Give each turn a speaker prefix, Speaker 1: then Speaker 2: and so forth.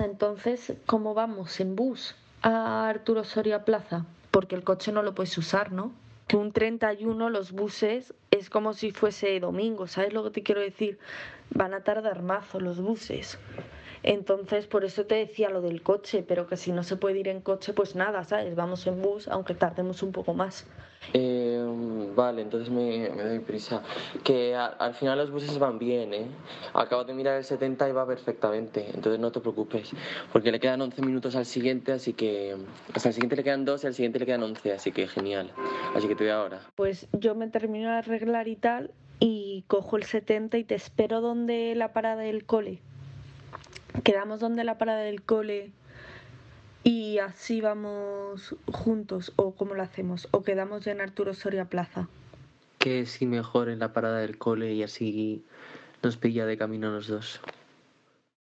Speaker 1: entonces, ¿cómo vamos? ¿En bus a Arturo Soria Plaza? Porque el coche no lo puedes usar, ¿no? Que un 31 los buses es como si fuese domingo, ¿sabes lo que te quiero decir? Van a tardar mazo los buses. Entonces, por eso te decía lo del coche, pero que si no se puede ir en coche, pues nada, ¿sabes? Vamos en bus, aunque tardemos un poco más.
Speaker 2: Vale, entonces me doy prisa. Que al final los buses van bien, ¿eh? Acabo de mirar el 70 y va perfectamente, entonces no te preocupes, porque le quedan 11 minutos al siguiente, así que... O sea, al siguiente le quedan 2 y al siguiente le quedan 11, así que genial. Así que te veo ahora.
Speaker 1: Pues yo me termino de arreglar y tal, y cojo el 70 y te espero donde la parada del cole. Quedamos donde la parada del cole y así vamos juntos, o cómo lo hacemos, o quedamos en Arturo Soria Plaza.
Speaker 3: Que si mejor en la parada del cole y así nos pilla de camino los dos.